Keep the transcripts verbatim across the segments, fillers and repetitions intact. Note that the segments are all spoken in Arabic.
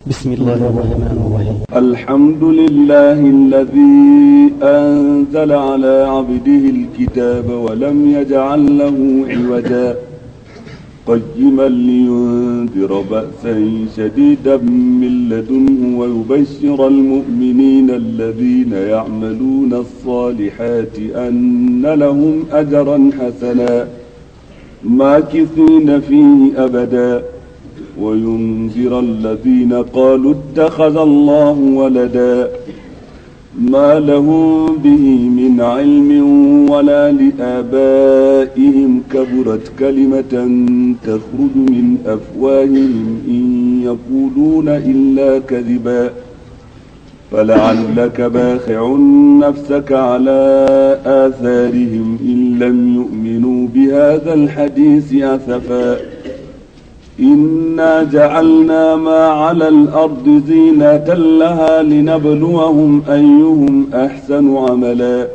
بسم الله الرحمن الرحيم. الحمد لله الذي أنزل على عبده الكتاب ولم يجعل له عوجا قيما لينذر بأسا شديدا من لدنه ويبشر المؤمنين الذين يعملون الصالحات أن لهم أجرا حسنا ماكثين فيه أبدا وينذر الذين قالوا اتخذ الله ولدا ما لهم به من علم ولا لآبائهم كبرت كلمة تخرج من أفواههم إن يقولون إلا كذبا فلعلك باخع نفسك على آثارهم إن لم يؤمنوا بهذا الحديث أسفا إنا جعلنا ما على الأرض زينة لها لنبلوهم أيهم أحسن عملا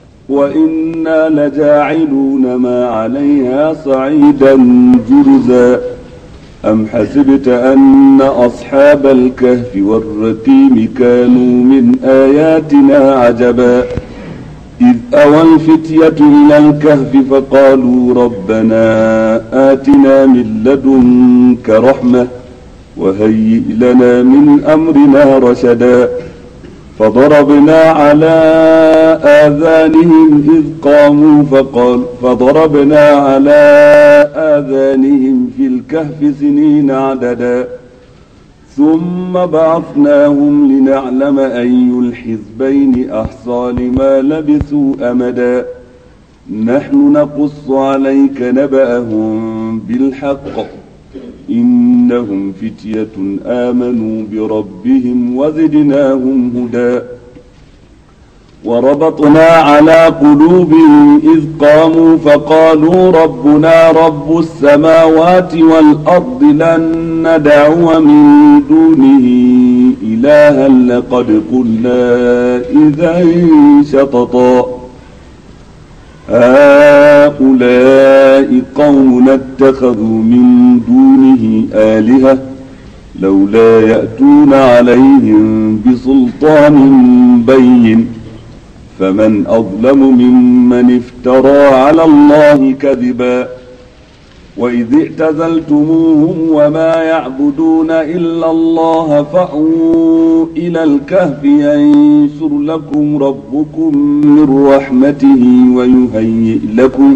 وإنا لجاعلون ما عليها صعيدا جرزا أم حسبت أن أصحاب الكهف والرقيم كانوا من آياتنا عجبا إذ أوى الفتية إلى الكهف فقالوا ربنا آتنا من لدنك رحمة وهيئ لنا من أمرنا رشدا فضربنا على آذانهم إذ قاموا فقال فضربنا على آذانهم في الكهف سنين عددا ثم بعثناهم لنعلم أي الحزبين أحصى لما لبثوا أمدا نحن نقص عليك نبأهم بالحق إنهم فتية آمنوا بربهم وزدناهم هدى وربطنا على قلوبهم إذ قاموا فقالوا ربنا رب السماوات والأرض لن ندعو من دونه إلها لقد قلنا إذا شططا هؤلاء قوم اتخذوا من دونه آلهة لولا يأتون عليهم بسلطان بين فمن أظلم ممن افترى على الله كذبا وإذ اعتزلتموهم وما يعبدون إلا الله فأووا إلى الكهف ينشر لكم ربكم من رحمته ويهيئ لكم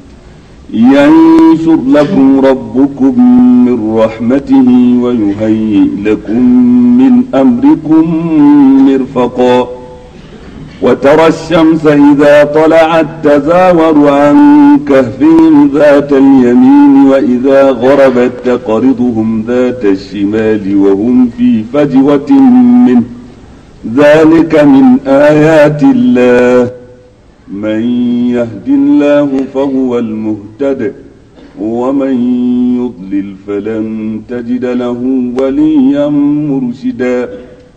ينشر لكم ربكم من رحمته ويهيئ لكم من أمركم مرفقا وترى الشمس إذا طلعت تزاور عن كهفهم ذات اليمين وإذا غربت تقرضهم ذات الشمال وهم في فجوة منه ذلك من آيات الله من يهد الله فهو المهتد ومن يضلل فلن تجد له وليا مرشدا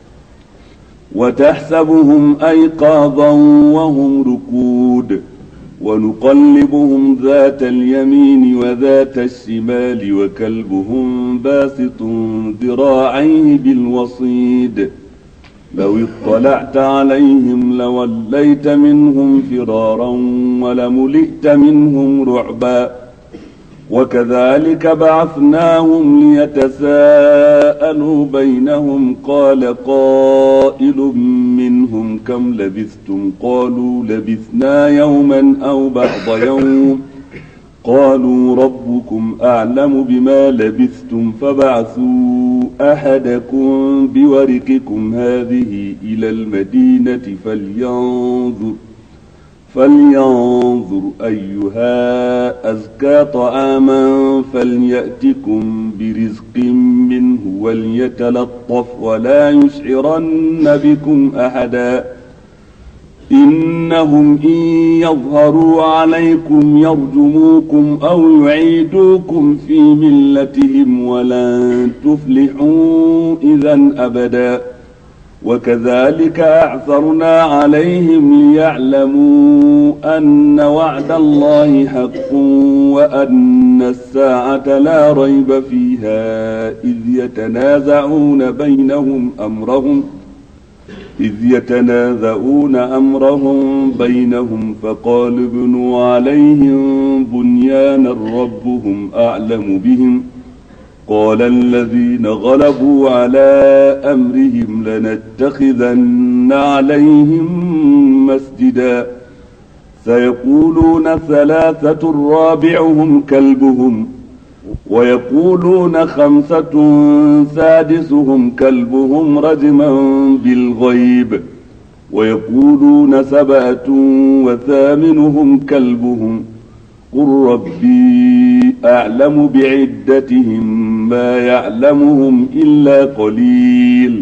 وتحسبهم أيقاظا وهم رقود ونقلبهم ذات اليمين وذات الشمال وكلبهم باسط ذراعيه بالوصيد لو اطلعت عليهم لوليت منهم فرارا ولملئت منهم رعبا وكذلك بعثناهم ليتساءلوا بينهم قال قائل منهم كم لبثتم قالوا لبثنا يوما أو بعض يوم قالوا ربكم أعلم بما لبثتم فبعثوا أحدكم بورقكم هذه إلى المدينة فلينظر فلينظر أيها أزكى طعاما فليأتكم برزق منه وليتلطف ولا يشعرن بكم أحدا إنهم إن يظهروا عليكم يرجموكم أو يعيدوكم في ملتهم ولن تفلحوا إذا أبدا وكذلك أعثرنا عليهم ليعلموا أن وعد الله حق وأن الساعة لا ريب فيها إذ يتنازعون بينهم أمرهم إذ يتنازعون أمرهم بينهم فقال ابنوا عليهم بنيانا ربهم أعلم بهم قال الذين غلبوا على أمرهم لنتخذن عليهم مسجدا سيقولون ثلاثة رابعهم كلبهم ويقولون خمسة سادسهم كلبهم رجما بالغيب ويقولون سبعة وثامنهم كلبهم قل ربي أعلم بعدتهم ما يعلمهم إلا قليل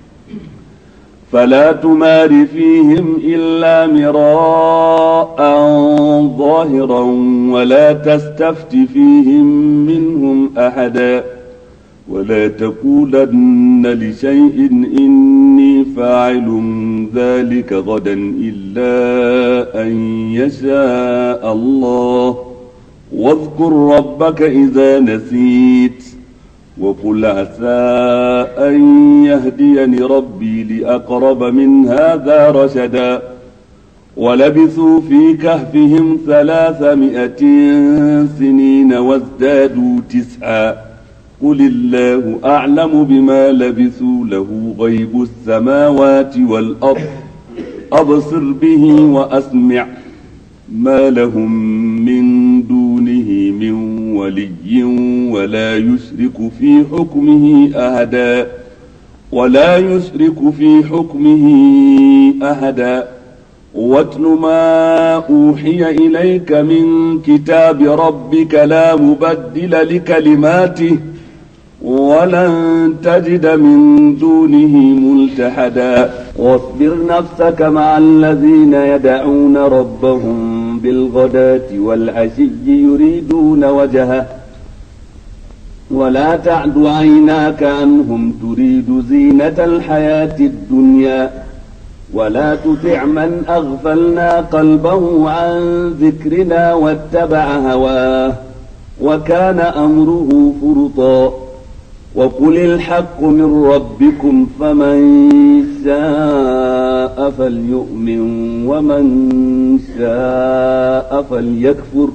فلا تمار فيهم إلا مراء ظاهرا ولا تستفت فيهم منهم أحدا ولا تقولن لشيء إني فاعل ذلك غدا إلا أن يشاء الله واذكر ربك إذا نسيت وقل عسى أن يهديني ربي لأقرب من هذا رشدا ولبثوا في كهفهم ثلاثمائة سنين وازدادوا تسعا قل الله أعلم بما لبثوا له غيب السماوات والأرض أبصر به وأسمع ما لهم من دونه من ولي ولا يشرك في حكمه أحدا ولا يشرك في حكمه أحدا واتل ما أوحي إليك من كتاب ربك لا مبدل لكلماته ولن تجد من دونه ملتحدا واصبر نفسك مع الذين يدعون ربهم بالغداة والعشي يريدون وجهه ولا تعد عيناك عنهم تريد زينة الحياة الدنيا ولا تطع من أغفلنا قلبه عن ذكرنا واتبع هواه وكان أمره فرطا وقل الحق من ربكم فمن شاء فليؤمن ومن شاء فليكفر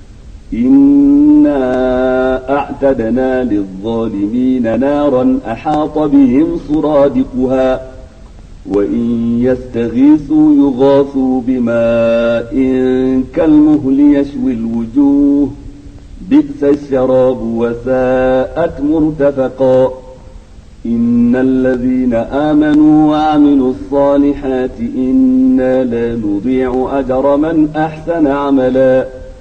إنا أعتدنا للظالمين نارا أحاط بهم سرادقها وإن يستغيثوا يغاثوا بماء كالمهل يشوي الوجوه بئس الشراب وساءت مرتفقا إن الذين آمنوا وعملوا الصالحات إنا لا نضيع أجر من أحسن عملا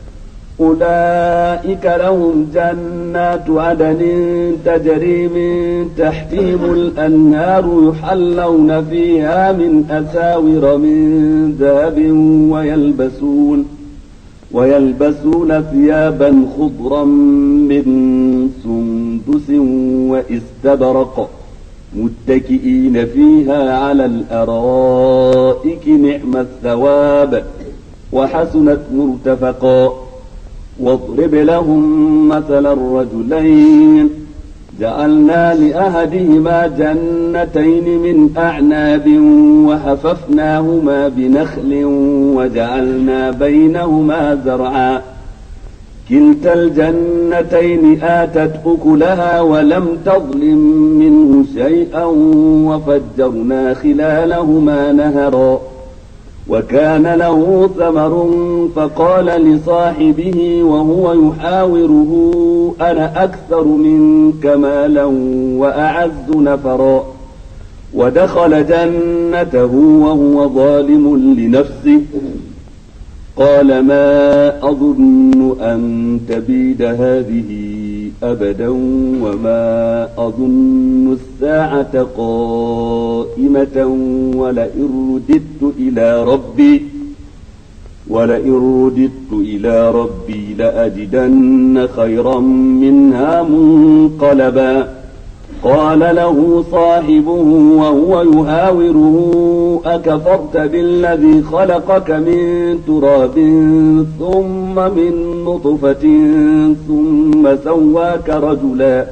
أولئك لهم جنات عدن تجري من تحتهم الأنهار يحلون فيها من أساور من ذهب ويلبسون ويلبسون ثيابا خضرا من سندس واستبرق متكئين فيها على الأرائك نعم الثواب وحسنت مرتفقا واضرب لهم مثل الرجلين جعلنا لأحدهما جنتين من أعناب وحففناهما بنخل وجعلنا بينهما زرعا كلتا الجنتين آتت أكلها ولم تظلم منه شيئا وفجرنا خلالهما نهرا وكان له ثمر فقال لصاحبه وهو يحاوره أنا أكثر منك مالا وأعز نفرا ودخل جنته وهو ظالم لنفسه قال ما أظن أن تبيد هذه أبدا وما أظن الساعة قائمة ولئن رددت إلى ربي ولئن رددت إلى ربي لأجدن خيرا منها منقلبا قال له صاحبه وهو يهاوره أكفرت بالذي خلقك من تراب ثم من نطفة ثم سواك رجلا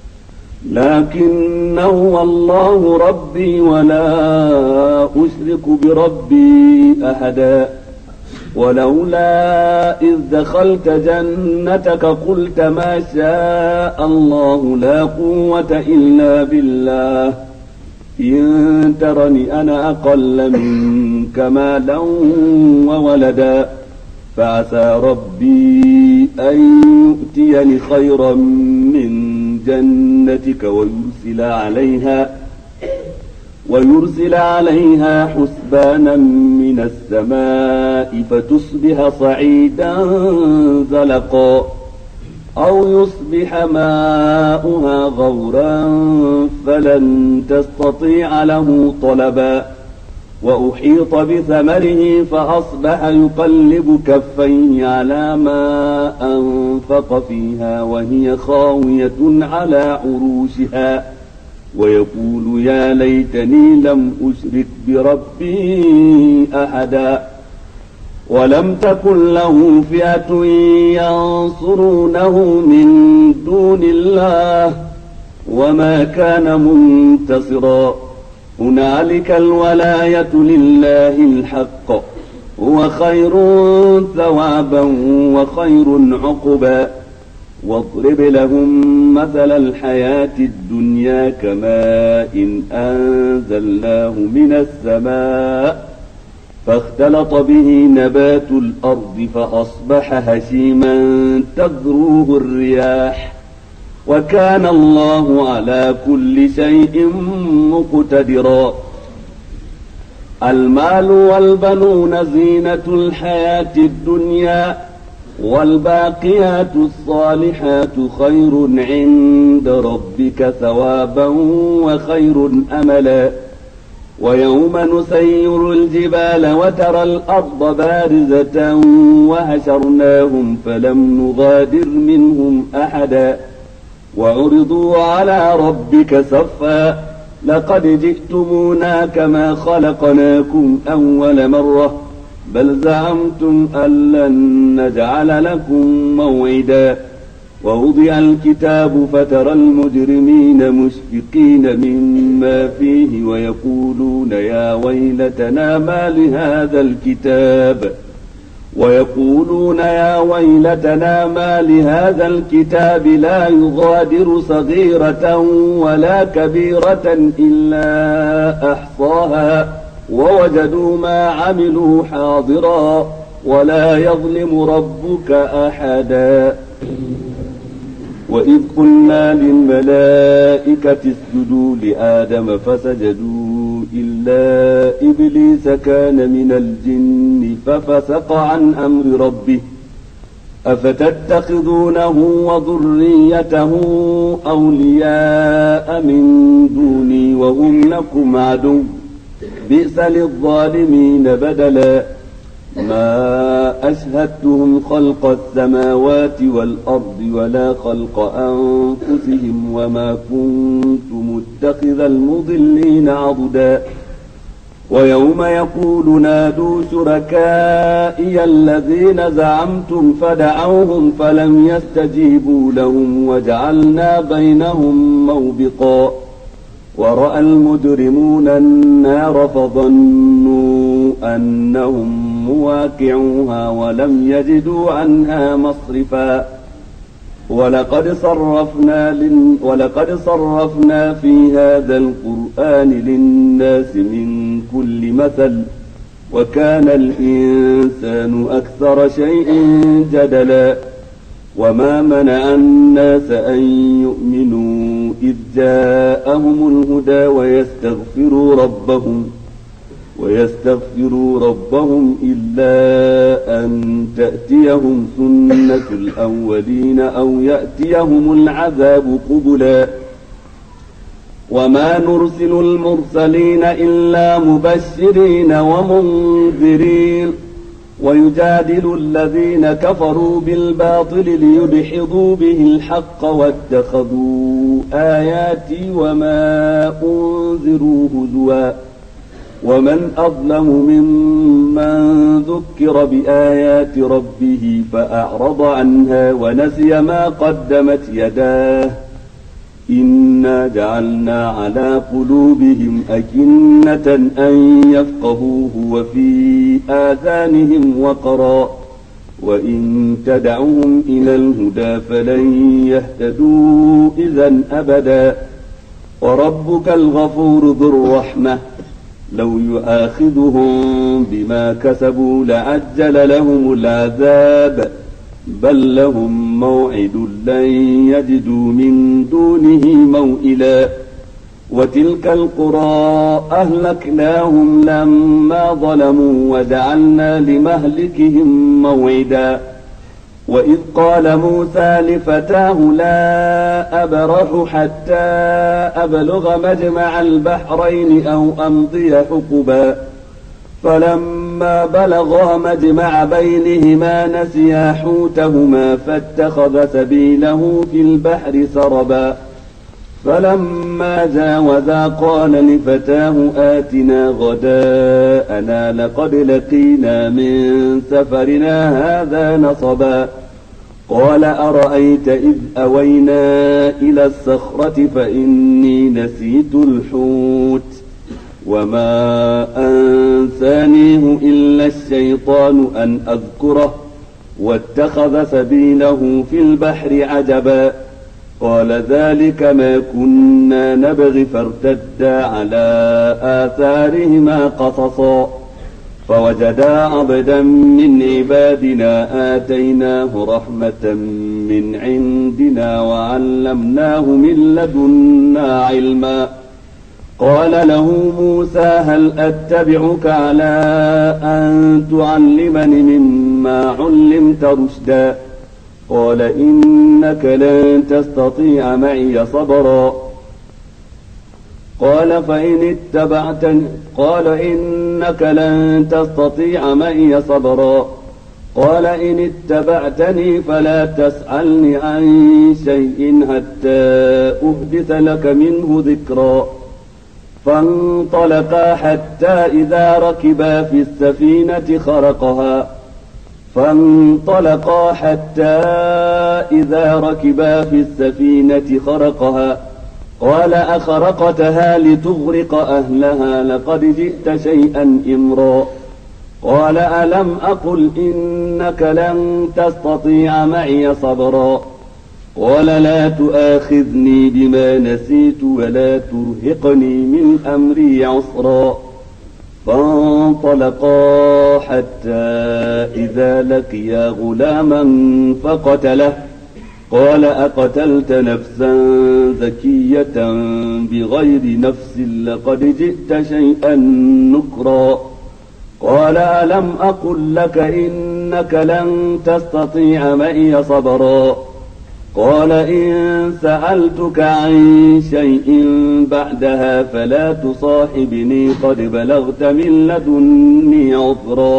لكن هو الله ربي ولا أشرك بربي أحدا ولولا إذ دخلت جنتك قلت ما شاء الله لا قوة إلا بالله إن ترني أنا أقل منك مالا وولدا فعسى ربي أن يؤتيني خيرا من جنتك ويرسل عليها ويرسل عليها حسبانا من السماء فتصبح صعيدا زلقا أو يصبح ماؤها غورا فلن تستطيع له طلبا وأحيط بثمره فأصبح يقلب كفيه على ما أنفق فيها وهي خاوية على عروشها ويقول يا ليتني لم أشرك بربي أحدا ولم تكن له فئة ينصرونه من دون الله وما كان منتصرا هنالك الولاية لله الحق هو خير ثوابا وخير عقبا واضرب لهم مثل الحياة الدنيا كماء أنزلناه من السماء فاختلط به نبات الأرض فأصبح هشيما تذروه الرياح وكان الله على كل شيء مقتدرا المال والبنون زينة الحياة الدنيا والباقيات الصالحات خير عند ربك ثوابا وخير أملا ويوم نسير الجبال وترى الأرض بارزة وحشرناهم فلم نغادر منهم أحدا وعرضوا على ربك صفا لقد جئتمونا كما خلقناكم أول مرة بل زعمتم أن لن نجعل لكم موعدا ووضع الكتاب فترى المجرمين مشفقين مما فيه ويقولون يا ويلتنا ما لهذا الكتاب ويقولون يا ويلتنا ما لهذا الكتاب لا يغادر صغيرة ولا كبيرة إلا أحصاها ووجدوا ما عملوا حاضرا ولا يظلم ربك أحدا وإذ قلنا للملائكة اسجدوا لآدم فسجدوا إلا إبليس كان من الجن ففسق عن أمر ربه أفتتخذونه وذريته أولياء من دوني وهم لكم عدو بئس للظالمين بدلا ما أشهدتهم خلق السماوات والأرض ولا خلق أنفسهم وما كنت متخذ المضلين عضدا ويوم يقول نادوا شركائي الذين زعمتم فدعوهم فلم يستجيبوا لهم وجعلنا بينهم موبقا ورأى المجرمون النار فظنوا أنهم مواقعوها ولم يجدوا عنها مصرفا ولقد صرفنا, لن ولقد صرفنا في هذا القرآن للناس من كل مثل وكان الإنسان أكثر شيء جدلا وما منع الناس أن يؤمنوا إذ جاءهم الهدى ويستغفروا ربهم ويستغفروا ربهم إلا أن تأتيهم سنة الأولين أو يأتيهم العذاب قبلا وما نرسل المرسلين إلا مبشرين ومنذرين ويجادل الذين كفروا بالباطل ليدحضوا به الحق واتخذوا آياتي وما أنذروا هزوا ومن أظلم ممن ذكر بآيات ربه فأعرض عنها ونسي ما قدمت يداه إنا جعلنا على قلوبهم أكنة أن يفقهوه وفي آذانهم وقرا وإن تدعوهم إلى الهدى فلن يهتدوا إذا أبدا وربك الغفور ذو الرحمة لو يؤاخذهم بما كسبوا لعجل لهم العذاب بل لهم موعد لن يجدوا من دونه موئلا وتلك القرى أهلكناهم لما ظلموا وجعلنا لمهلكهم موعدا وإذ قال موسى لفتاه لا أبرح حتى أبلغ مجمع البحرين أو أمضي حقبا فلما بلغا مجمع بينهما نسيا حوتهما فاتخذ سبيله في البحر سربا فلما جاوزا قال لفتاه آتنا غداءنا لقد لقينا من سفرنا هذا نصبا قال أرأيت إذ أوينا إلى الصخرة فإني نسيت الحوت وما أنسانيه إلا الشيطان أن أذكره واتخذ سبيله في البحر عجبا قال ذلك ما كنا نبغي فارتدا على آثارهما قصصا فوجدا عبدا من عبادنا آتيناه رحمة من عندنا وعلمناه من لدنا علما قال له موسى هل أتبعك على أن تعلمني مما علمت رشدا قال إنك لن تستطيع معي صبرا قال فإن اتبعتني قال إنك لن تستطيع معي صبرا قال إن اتبعتني فلا تسألني عن شيء حتى أحدث لك منه ذكرا فانطلقا حتى إذا ركبا في السفينة خرقها فانطلقا حتى إذا ركبا في السفينة خرقها قال أخرقتها لتغرق أهلها لقد جئت شيئا إمرا قال ألم أقل إنك لن تستطيع معي صبرا قال لا تؤاخذني بما نسيت ولا ترهقني من أمري عسرا فانطلقا حتى إذا لقيا غلاما فقتله قال أقتلت نفسا زكية بغير نفس لقد جئت شيئا نكرا قال ألم أقل لك إنك لن تستطيع معي صبرا قال إن سألتك عن شيء بعدها فلا تصاحبني قد بلغت من لدني عذرا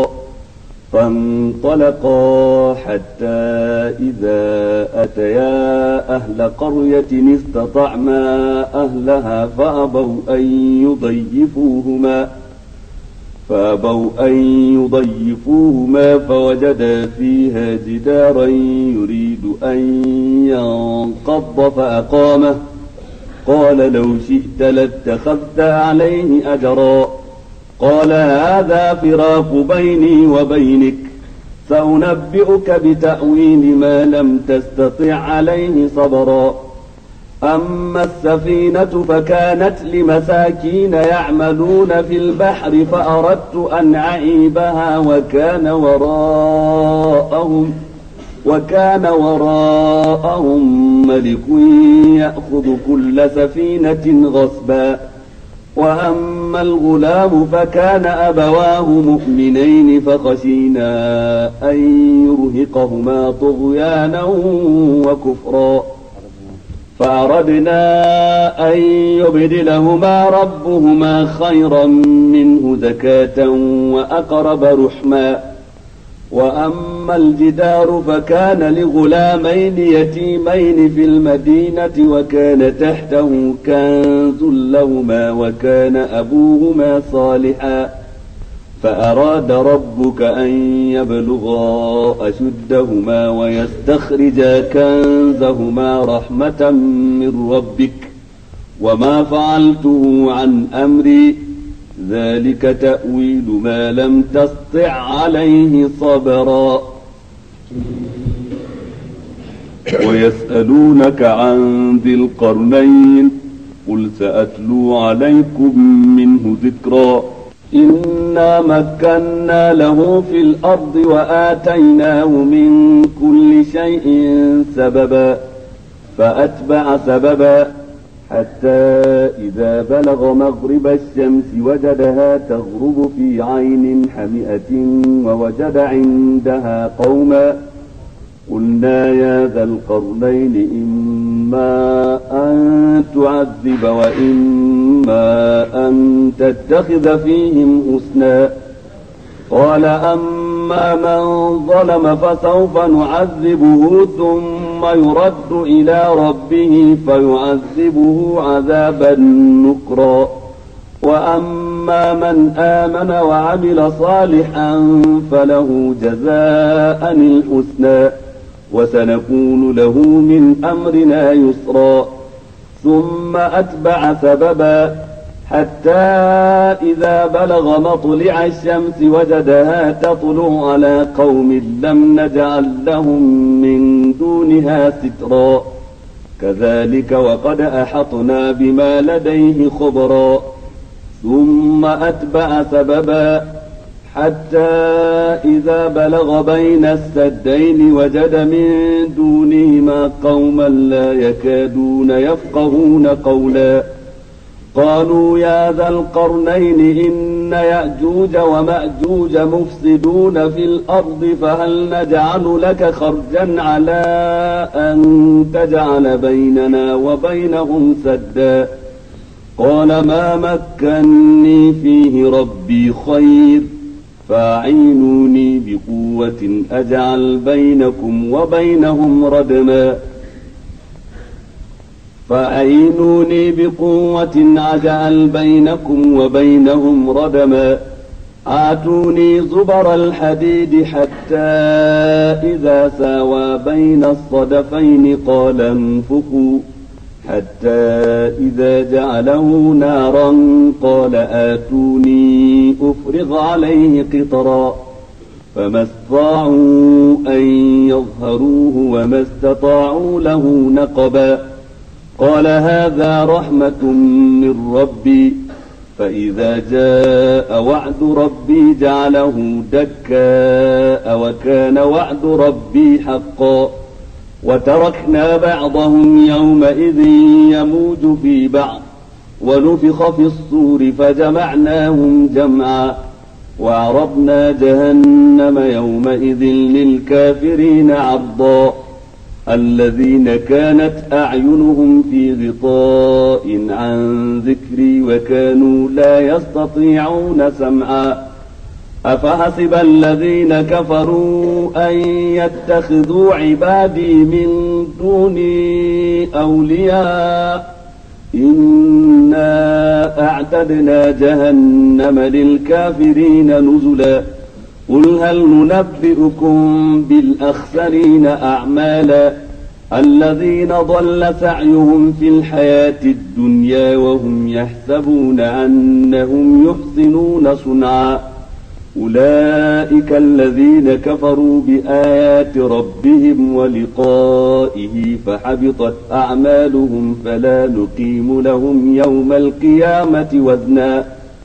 فانطلقا حتى إذا أتيا أهل قرية استطعما أهلها فأبوا أن يضيفوهما فأبوا أن يضيفوهما فوجدا فيها جدارا يريد أن ينقض فأقامه قال لو شئت لاتخذت عليه أجرا قال هذا فراق بيني وبينك سأنبئك بتأويل ما لم تستطع عليه صبرا أما السفينة فكانت لمساكين يعملون في البحر فأردت أن أعيبها وكان وراءهم وكان وراءهم ملك يأخذ كل سفينة غصبا وأما الغلام فكان أبواه مؤمنين فخشينا أن يرهقهما طغيانا وكفرا فأردنا أن يبدلهما ربهما خيرا منه زكاة وأقرب رحما وأما الجدار فكان لغلامين يتيمين في المدينة وكان تحته كنز لهما وكان أبوهما صالحا فأراد ربك أن يبلغا أشدهما ويستخرجا كنزهما رحمة من ربك وما فعلته عن أمري ذلك تأويل ما لم تسطع عليه صبرا. ويسألونك عن ذي القرنين قل سأتلو عليكم منه ذكرا إنا مكنا له في الأرض وآتيناه من كل شيء سببا فأتبع سببا حتى إذا بلغ مغرب الشمس وجدها تغرب في عين حمئة ووجد عندها قوما قلنا يا ذا القرنين إما أن تعذب وإما أن تتخذ فيهم حسنا قال أما من ظلم فسوف نعذبه ثم يرد إلى ربه فيعذبه عذابا نكرا وأما من آمن وعمل صالحا فله جزاء الحسنى وسنكون له من أمرنا يسرا ثم أتبع سببا حتى إذا بلغ مطلع الشمس وجدها تطلع على قوم لم نجعل لهم من دونها سترا كذلك وقد أحطنا بما لديه خبرا ثم أتبع سببا حتى إذا بلغ بين السدين وجد من دونهما قوما لا يكادون يفقهون قولا قالوا يا ذا القرنين إن يأجوج ومأجوج مفسدون في الأرض فهل نجعل لك خرجا على أن تجعل بيننا وبينهم سدا قال ما مكني فيه ربي خير فاعينوني بقوة أجعل بينكم وبينهم ردما فأعينوني بقوة أجعل بينكم وبينهم ردما آتوني زبر الحديد حتى إذا ساوى بين الصدفين قال انفخوا حتى إذا جعله نارا قال آتوني أفرغ عليه قطرا فما استطاعوا أن يظهروه وما استطاعوا له نقبا قال هذا رحمة من ربي فإذا جاء وعد ربي جعله دكاء وكان وعد ربي حقا وتركنا بعضهم يومئذ يموج في بعض ونفخ في الصور فجمعناهم جمعا وعرضنا جهنم يومئذ للكافرين عرضا الذين كانت أعينهم في غطاء عن ذكري وكانوا لا يستطيعون سمعا أفحسب الذين كفروا أن يتخذوا عبادي من دوني أولياء إنا أعتدنا جهنم للكافرين نزلا قل هل ننبئكم بالأخسرين أعمالا الذين ضل سعيهم في الحياة الدنيا وهم يحسبون أنهم يحسنون صنعا أولئك الذين كفروا بآيات ربهم ولقائه فحبطت أعمالهم فلا نقيم لهم يوم القيامة وزنا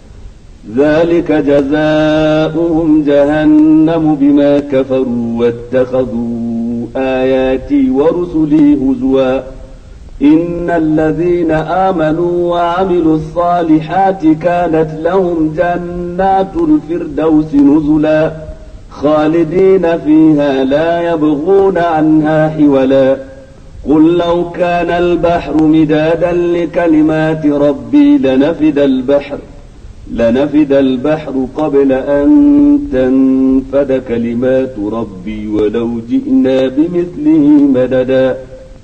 ذلك جزاؤهم جهنم بما كفروا واتخذوا آياتي ورسلي هزوا إن الذين آمنوا وعملوا الصالحات كانت لهم جنات الفردوس نزلا خالدين فيها لا يبغون عنها حولا قل لو كان البحر مدادا لكلمات ربي لنفد البحر لنفد البحر قبل أن تنفد كلمات ربي ولو جئنا بمثله مددا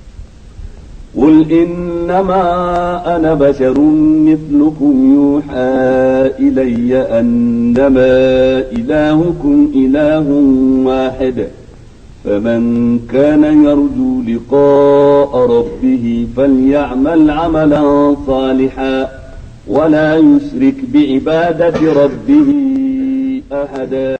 قل إنما أنا بشر مثلكم يوحى إلي أنما إلهكم إله واحد فمن كان يرجو لقاء ربه فليعمل عملا صالحا ولا يشرك بعبادة ربه أحدا.